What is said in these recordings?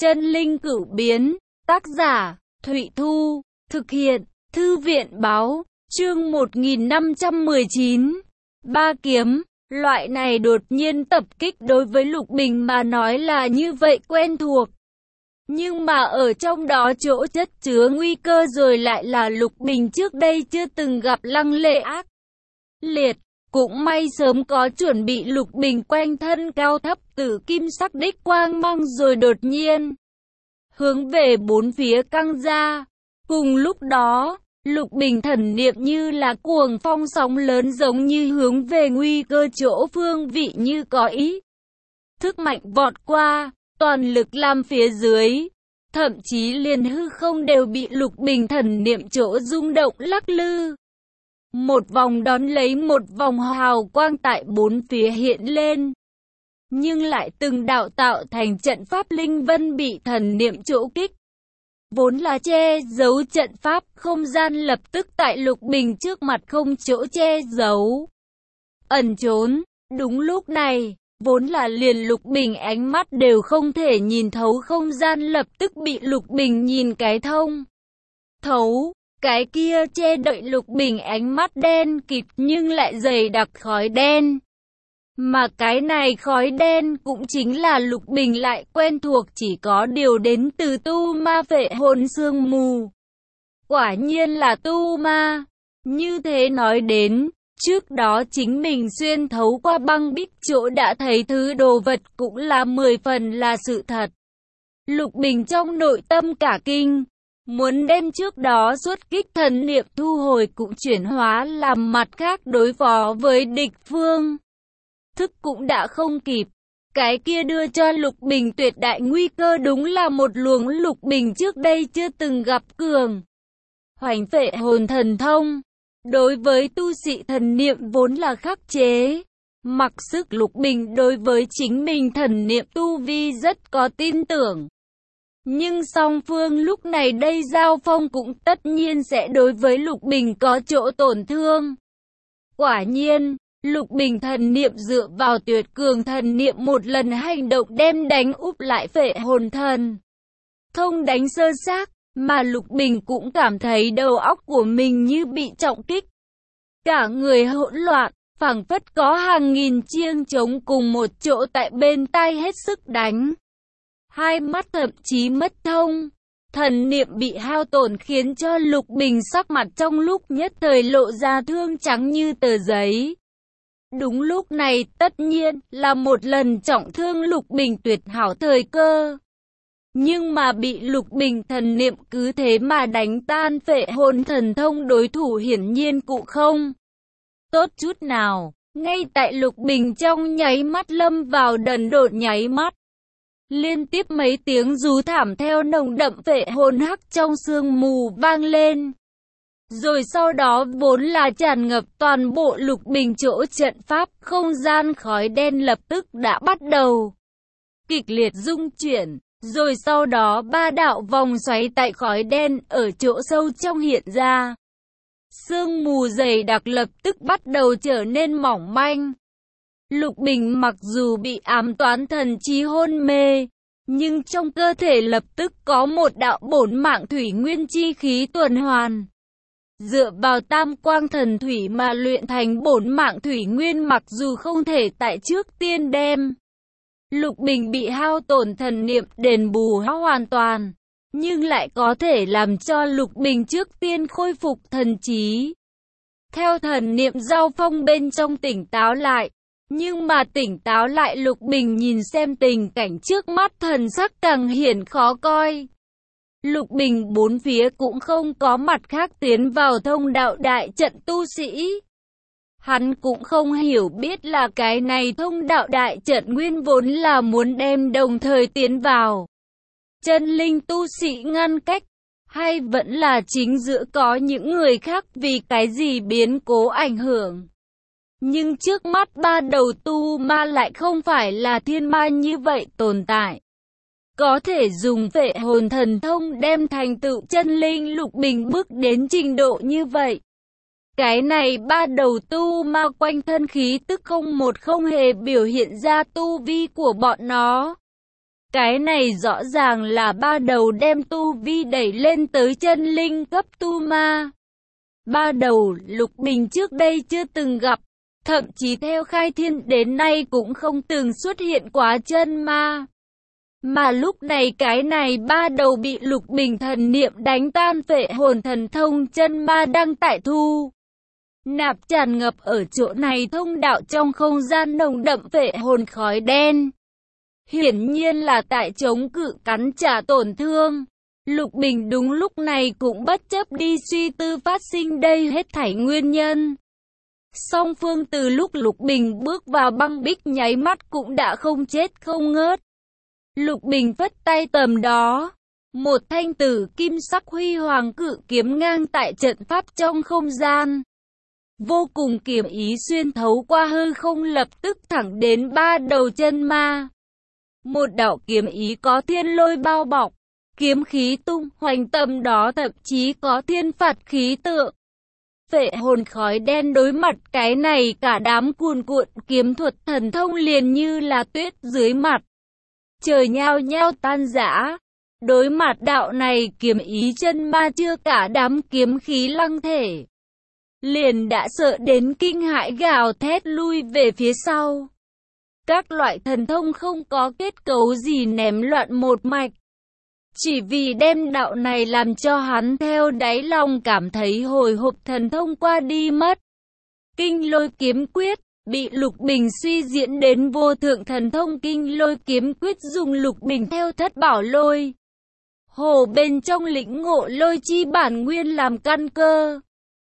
Chân linh cửu biến, tác giả, Thụy Thu, thực hiện, Thư viện báo, chương 1519. Ba kiếm, loại này đột nhiên tập kích đối với Lục Bình mà nói là như vậy quen thuộc. Nhưng mà ở trong đó chỗ chất chứa nguy cơ rồi lại là Lục Bình trước đây chưa từng gặp lăng lệ ác liệt. Cũng may sớm có chuẩn bị, Lục Bình quanh thân cao thấp tử kim sắc đích quang mang rồi đột nhiên hướng về bốn phía căng ra. Cùng lúc đó, Lục Bình thần niệm như là cuồng phong sóng lớn giống như hướng về nguy cơ chỗ phương vị như có ý thức mạnh vọt qua, toàn lực làm phía dưới. Thậm chí liền hư không đều bị Lục Bình thần niệm chỗ rung động lắc lư. Một vòng đón lấy một vòng hào quang tại bốn phía hiện lên. Nhưng lại từng đạo tạo thành trận pháp linh vân bị thần niệm chỗ kích. Vốn là che giấu trận pháp, không gian lập tức tại Lục Bình trước mặt không chỗ che giấu. Ẩn trốn, đúng lúc này, vốn là liền Lục Bình ánh mắt đều không thể nhìn thấu không gian lập tức bị Lục Bình nhìn cái thông thấu. Cái kia che đậy Lục Bình ánh mắt đen kịt nhưng lại dày đặc khói đen. Mà cái này khói đen cũng chính là Lục Bình lại quen thuộc, chỉ có điều đến từ tu ma phệ hồn sương mù. Quả nhiên là tu ma. Như thế nói đến, trước đó chính mình xuyên thấu qua băng bích chỗ đã thấy thứ đồ vật cũng là 10 phần là sự thật. Lục Bình trong nội tâm cả kinh. Muốn đem trước đó xuất kích thần niệm thu hồi cũng chuyển hóa làm mặt khác đối phó với địch phương. Thức cũng đã không kịp. Cái kia đưa cho Lục Bình tuyệt đại nguy cơ đúng là một luồng Lục Bình trước đây chưa từng gặp cường hoành phệ hồn thần thông. Đối với tu sĩ thần niệm vốn là khắc chế. Mặc sức Lục Bình đối với chính mình thần niệm tu vi rất có tin tưởng. Nhưng song phương lúc này đây giao phong cũng tất nhiên sẽ đối với Lục Bình có chỗ tổn thương. Quả nhiên, Lục Bình thần niệm dựa vào tuyệt cường thần niệm một lần hành động đem đánh úp lại phệ hồn thần thông đánh sơ xác, mà Lục Bình cũng cảm thấy đầu óc của mình như bị trọng kích. Cả người hỗn loạn, phảng phất có hàng nghìn chiêng trống cùng một chỗ tại bên tai hết sức đánh. Hai mắt thậm chí mất thông. Thần niệm bị hao tổn khiến cho Lục Bình sắc mặt trong lúc nhất thời lộ ra thương trắng như tờ giấy. Đúng lúc này tất nhiên là một lần trọng thương Lục Bình tuyệt hảo thời cơ. Nhưng mà bị Lục Bình thần niệm cứ thế mà đánh tan phệ hồn thần thông, đối thủ hiển nhiên cũng không tốt chút nào. Ngay tại Lục Bình trong nháy mắt lâm vào đần độn nháy mắt. Liên tiếp mấy tiếng rú thảm theo nồng đậm phệ hồn hắc trong sương mù vang lên. Rồi sau đó vốn là tràn ngập toàn bộ Lục Bình chỗ trận pháp, không gian khói đen lập tức đã bắt đầu kịch liệt rung chuyển. Rồi sau đó ba đạo vòng xoáy tại khói đen ở chỗ sâu trong hiện ra. Sương mù dày đặc lập tức bắt đầu trở nên mỏng manh. Lục Bình mặc dù bị ám toán thần trí hôn mê, nhưng trong cơ thể lập tức có một đạo bổn mạng thủy nguyên chi khí tuần hoàn. Dựa vào tam quang thần thủy mà luyện thành bổn mạng thủy nguyên, mặc dù không thể tại trước tiên đem Lục Bình bị hao tổn thần niệm đền bù hoàn toàn, nhưng lại có thể làm cho Lục Bình trước tiên khôi phục thần trí. Theo thần niệm giao phong bên trong tỉnh táo lại. Nhưng mà tỉnh táo lại Lục Bình nhìn xem tình cảnh trước mắt, thần sắc càng hiển khó coi. Lục Bình bốn phía cũng không có mặt khác tiến vào thông đạo đại trận tu sĩ. Hắn cũng không hiểu biết là cái này thông đạo đại trận nguyên vốn là muốn đem đồng thời tiến vào chân linh tu sĩ ngăn cách, hay vẫn là chính giữa có những người khác vì cái gì biến cố ảnh hưởng. Nhưng trước mắt ba đầu tu ma lại không phải là thiên ma như vậy tồn tại. Có thể dùng phệ hồn thần thông đem thành tựu chân linh. Lục Bình bước đến trình độ như vậy. Cái này ba đầu tu ma quanh thân khí tức không hề biểu hiện ra tu vi của bọn nó. Cái này rõ ràng là ba đầu đem tu vi đẩy lên tới chân linh cấp tu ma. Ba đầu Lục Bình trước đây chưa từng gặp, thậm chí theo khai thiên đến nay cũng không từng xuất hiện quá chân ma. Mà lúc này cái này ba đầu bị Lục Bình thần niệm đánh tan phệ hồn thần thông chân ma đang tại thu nạp tràn ngập ở chỗ này thông đạo trong không gian nồng đậm phệ hồn khói đen. Hiển nhiên là tại chống cự cắn trả tổn thương. Lục Bình đúng lúc này cũng bất chấp đi suy tư phát sinh đây hết thảy nguyên nhân. Song phương từ lúc Lục Bình bước vào băng bích nháy mắt cũng đã không chết không ngớt. Lục Bình phất tay tầm đó, một thanh tử kim sắc huy hoàng cự kiếm ngang tại trận pháp trong không gian. Vô cùng kiếm ý xuyên thấu qua hư không lập tức thẳng đến ba đầu chân ma. Một đạo kiếm ý có thiên lôi bao bọc, kiếm khí tung hoành tầm đó thậm chí có thiên phạt khí tượng. Phệ hồn khói đen đối mặt cái này cả đám cuồn cuộn kiếm thuật thần thông liền như là tuyết dưới mặt trời nhao nhao tan rã. Đối mặt đạo này kiếm ý chân ma chưa cả đám kiếm khí lăng thể liền đã sợ đến kinh hãi gào thét lui về phía sau. Các loại thần thông không có kết cấu gì ném loạn một mạch, chỉ vì đem đạo này làm cho hắn theo đáy lòng cảm thấy hồi hộp thần thông qua đi mất. Kinh lôi kiếm quyết bị Lục Bình suy diễn đến vô thượng thần thông kinh lôi kiếm quyết dùng Lục Bình theo thất bảo lôi hồ bên trong lĩnh ngộ lôi chi bản nguyên làm căn cơ.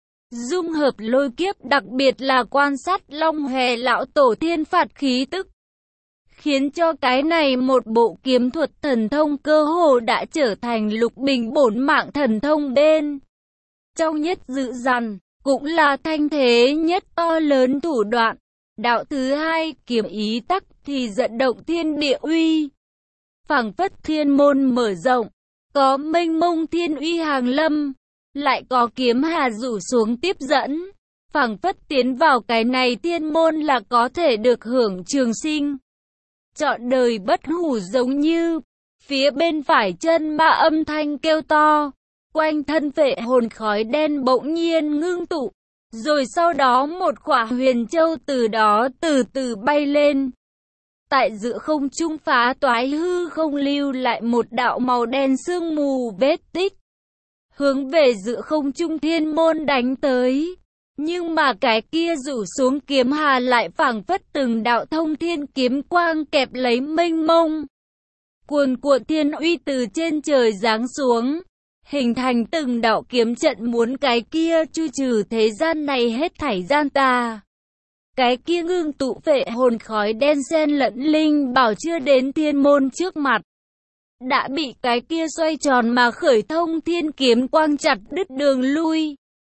Dung hợp lôi kiếp đặc biệt là quan sát Long Hòe lão tổ thiên phạt khí tức, khiến cho cái này một bộ kiếm thuật thần thông cơ hồ đã trở thành Lục Bình bổn mạng thần thông bên trong nhất dữ dằn, cũng là thanh thế nhất to lớn thủ đoạn. Đạo thứ hai, kiếm ý tắc thì dẫn động thiên địa uy, phảng phất thiên môn mở rộng, có mênh mông thiên uy hàng lâm, lại có kiếm hà rủ xuống tiếp dẫn, phảng phất tiến vào cái này thiên môn là có thể được hưởng trường sinh trọn đời bất hủ giống như. Phía bên phải chân ma âm thanh kêu to, quanh thân phệ hồn khói đen bỗng nhiên ngưng tụ, rồi sau đó một quả huyền châu từ đó từ từ bay lên. Tại giữa không trung phá toái hư không lưu lại một đạo màu đen sương mù vết tích, hướng về giữa không trung thiên môn đánh tới. Nhưng mà cái kia rủ xuống kiếm hà lại phảng phất từng đạo thông thiên kiếm quang kẹp lấy mênh mông cuồn cuộn thiên uy từ trên trời giáng xuống, hình thành từng đạo kiếm trận muốn cái kia chu trừ thế gian này hết thảy gian tà. Cái kia ngưng tụ phệ hồn khói đen xen lẫn linh bảo chưa đến thiên môn trước mặt, đã bị cái kia xoay tròn mà khởi thông thiên kiếm quang chặt đứt đường lui.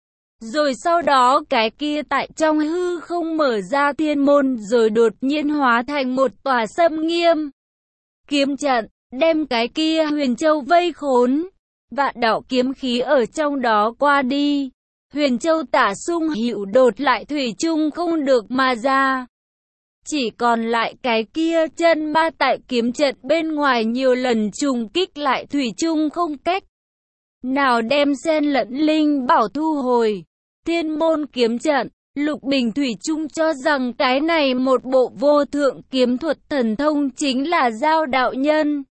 Rồi sau đó cái kia tại trong hư không mở ra thiên môn rồi đột nhiên hóa thành một tòa xâm nghiêm kiếm trận, đem cái kia huyền châu vây khốn. Vạn đạo kiếm khí ở trong đó qua đi, huyền châu tả xung hữu đột lại thủy chung không được mà ra. Chỉ còn lại cái kia chân ma tại kiếm trận bên ngoài nhiều lần trùng kích lại thủy chung không cách nào đem xen lẫn linh bảo thu hồi. Thiên môn kiếm trận, Lục Bình thủy chung cho rằng cái này một bộ vô thượng kiếm thuật thần thông chính là Giao đạo nhân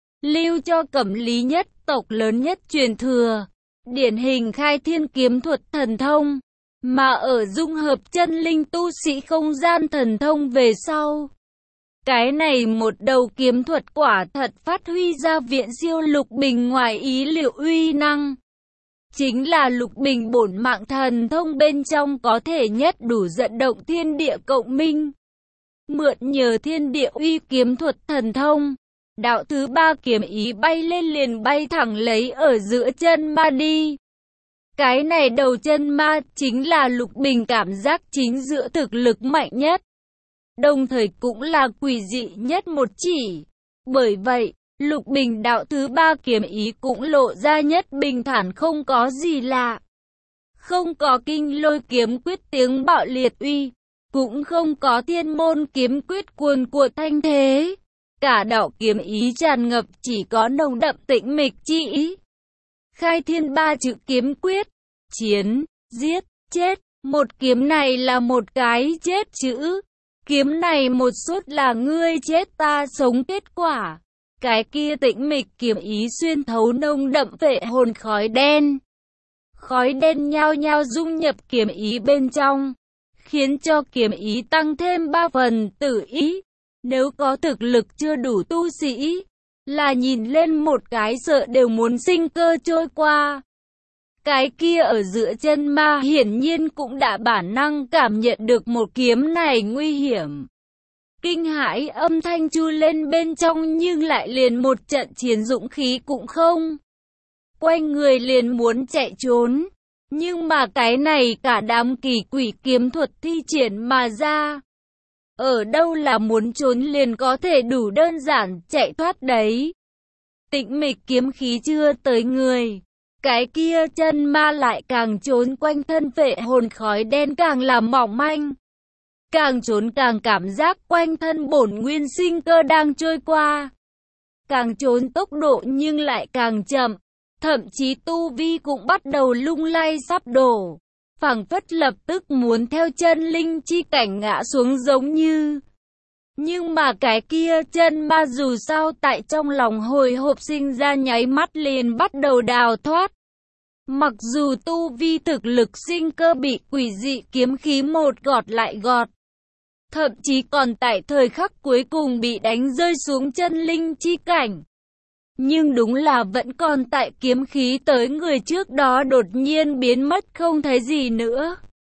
lưu cho Cẩm Lý nhất tộc lớn nhất truyền thừa, điển hình khai thiên kiếm thuật thần thông, mà ở dung hợp chân linh tu sĩ không gian thần thông về sau. Cái này một đầu kiếm thuật quả thật phát huy ra viện siêu Lục Bình ngoài ý liệu uy năng. Chính là Lục Bình bổn mạng thần thông bên trong có thể nhất đủ dẫn động thiên địa cộng minh. Mượn nhờ thiên địa uy kiếm thuật thần thông, đạo thứ ba kiếm ý bay lên liền bay thẳng lấy ở giữa chân ma đi. Cái này đầu chân ma chính là Lục Bình cảm giác chính giữa thực lực mạnh nhất, đồng thời cũng là quỷ dị nhất một chỉ. Bởi vậy, Lục Bình đạo thứ ba kiếm ý cũng lộ ra nhất bình thản không có gì lạ. Không có kinh lôi kiếm quyết tiếng bạo liệt uy, cũng không có thiên môn kiếm quyết cuồn cuộn thanh thế. Cả đạo kiếm ý tràn ngập chỉ có nồng đậm tĩnh mịch chi ý. Khai thiên ba chữ kiếm quyết, chiến, giết, chết. Một kiếm này là một cái chết chữ. Kiếm này một suốt là ngươi chết ta sống kết quả. Cái kia tĩnh mịch kiếm ý xuyên thấu nồng đậm vệ hồn khói đen. Khói đen nhao nhao dung nhập kiếm ý bên trong, khiến cho kiếm ý tăng thêm 3 phần tử ý. Nếu có thực lực chưa đủ tu sĩ, là nhìn lên một cái sợ đều muốn sinh cơ trôi qua. Cái kia ở giữa chân ma hiển nhiên cũng đã bản năng cảm nhận được một kiếm này nguy hiểm. Kinh hãi âm thanh chu lên bên trong nhưng lại liền một trận chiến dũng khí cũng không. Quay người liền muốn chạy trốn. Nhưng mà cái này cả đám kỳ quỷ kiếm thuật thi triển mà ra. Ở đâu là muốn trốn liền có thể đủ đơn giản chạy thoát đấy. Tĩnh mịch kiếm khí chưa tới người. Cái kia chân ma lại càng trốn quanh thân vệ hồn khói đen càng làm mỏng manh. Càng trốn càng cảm giác quanh thân bổn nguyên sinh cơ đang trôi qua. Càng trốn tốc độ nhưng lại càng chậm. Thậm chí tu vi cũng bắt đầu lung lay sắp đổ. Phảng phất lập tức muốn theo chân linh chi cảnh ngã xuống giống như. Nhưng mà cái kia chân ma dù sao tại trong lòng hồi hộp sinh ra nháy mắt liền bắt đầu đào thoát. Mặc dù tu vi thực lực sinh cơ bị quỷ dị kiếm khí một gọt lại gọt. Thậm chí còn tại thời khắc cuối cùng bị đánh rơi xuống chân linh chi cảnh. Nhưng đúng là vẫn còn tại kiếm khí tới người trước đó đột nhiên biến mất không thấy gì nữa.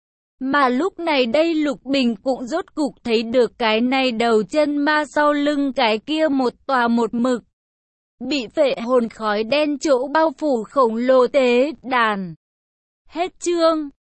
Mà lúc này đây Lục Bình cũng rốt cục thấy được cái này đầu chân ma sau lưng cái kia một tòa một mực. Bị phệ hồn khói đen chỗ bao phủ khổng lồ tế đàn. Hết chương.